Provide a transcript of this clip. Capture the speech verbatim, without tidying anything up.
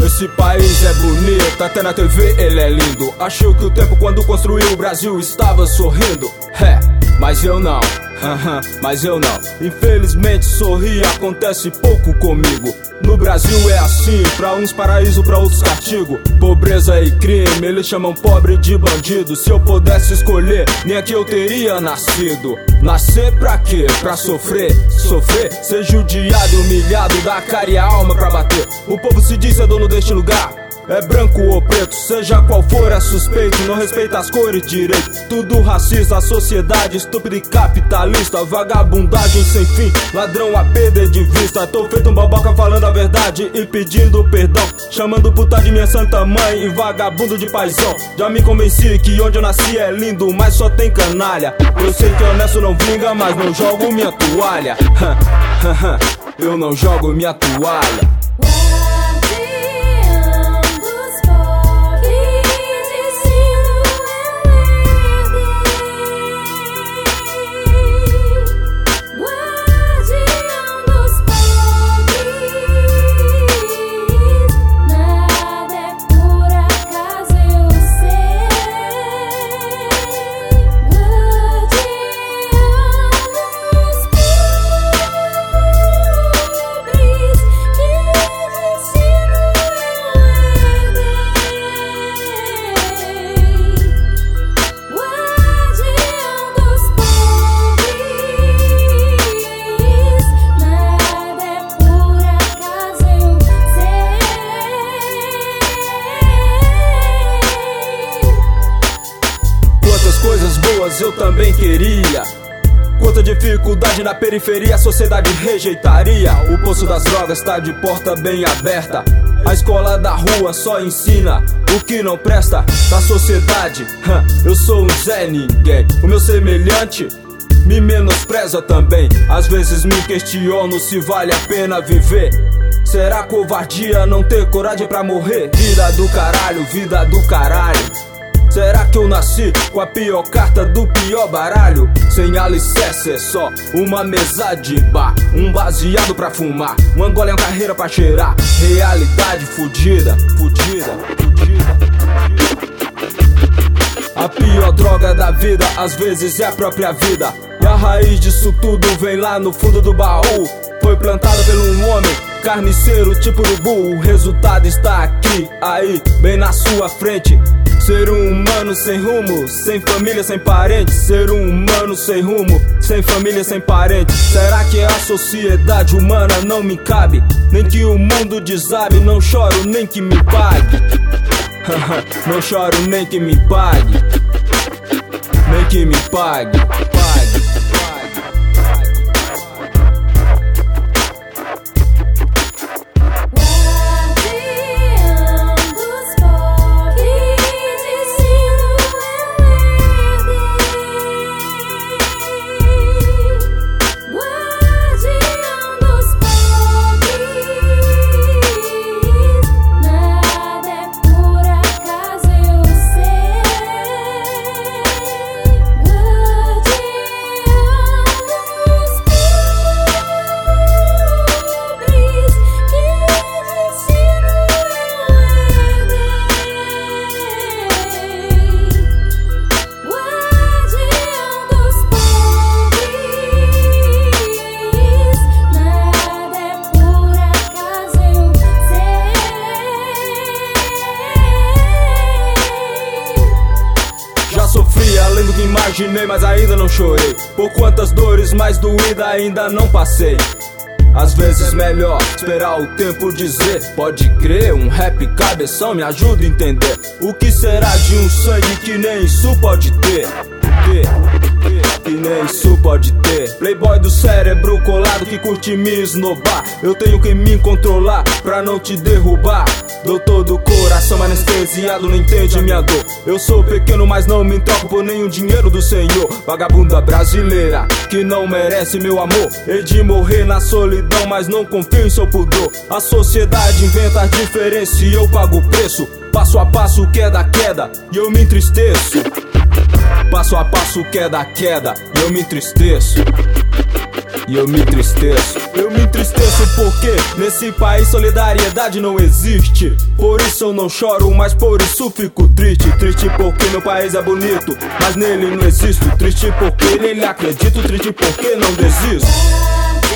Esse país é bonito, até na T V ele é lindo. Achou que o tempo quando construiu o Brasil estava sorrindo. É, mas eu não, mas eu não. Infelizmente sorrir acontece pouco comigo. No Brasil é assim, pra uns paraíso, pra outros castigo. Pobreza e crime, eles chamam pobre de bandido. Se eu pudesse escolher, nem aqui eu teria nascido. Nascer pra quê? Pra sofrer, sofrer, ser judiado e humilhado, dar a cara e a alma pra bater. O povo se diz ser dono deste lugar, é branco ou preto, seja qual for é suspeito. Não respeita as cores direito, tudo racista. A sociedade estúpida e capitalista, vagabundagem sem fim, ladrão a perder de vista. Tô feito um babaca falando a verdade e pedindo perdão, chamando puta de minha santa mãe e vagabundo de paizão. Já me convenci que onde eu nasci é lindo, mas só tem canalha. Eu sei que honesto não vinga, mas não jogo minha toalha. Eu não jogo minha toalha. Coisas boas eu também queria. Quanta dificuldade na periferia a sociedade rejeitaria. O poço das drogas tá de porta bem aberta. A escola da rua só ensina o que não presta da sociedade. Eu sou um Zé Ninguém, o meu semelhante me menospreza também. Às vezes me questiono se vale a pena viver. Será covardia não ter coragem pra morrer? Vida do caralho, vida do caralho. Será que eu nasci com a pior carta do pior baralho? Sem alicerce é só uma mesa de bar, um baseado pra fumar, um Angola é uma carreira pra cheirar. Realidade fudida, fudida, fudida. A pior droga da vida às vezes é a própria vida. E a raiz disso tudo vem lá no fundo do baú. Foi plantada por um homem carniceiro tipo urubu. O resultado está aqui, aí, bem na sua frente. Ser um humano sem rumo, sem família, sem parentes. Ser um humano sem rumo, sem família, sem parentes. Será que a sociedade humana não me cabe? Nem que o mundo desabe, não choro nem que me pague. Não choro nem que me pague. Nem que me pague, pague. Sofri além do que imaginei, mas ainda não chorei. Por quantas dores mais doídas ainda não passei. Às vezes melhor esperar o tempo dizer. Pode crer, um rap cabeção me ajuda a entender. O que será de um sangue que nem isso pode ter? Que nem isso pode ter. Playboy do cérebro colado que curte me esnobar. Eu tenho que me controlar pra não te derrubar. Doutor do coração anestesiado, não entende minha dor. Eu sou pequeno, mas não me troco por nenhum dinheiro do Senhor. Vagabunda brasileira que não merece meu amor. Hei de morrer na solidão, mas não confio em seu pudor. A sociedade inventa a diferença e eu pago o preço. Passo a passo, queda a queda, e eu me entristeço. Passo a passo, queda a queda, e eu me entristeço. e eu me entristeço. Eu me entristeço porque nesse país solidariedade não existe. Por isso eu não choro, mas por isso fico triste. Triste porque meu país é bonito, mas nele não existo. Triste porque nele acredito, triste porque não desisto.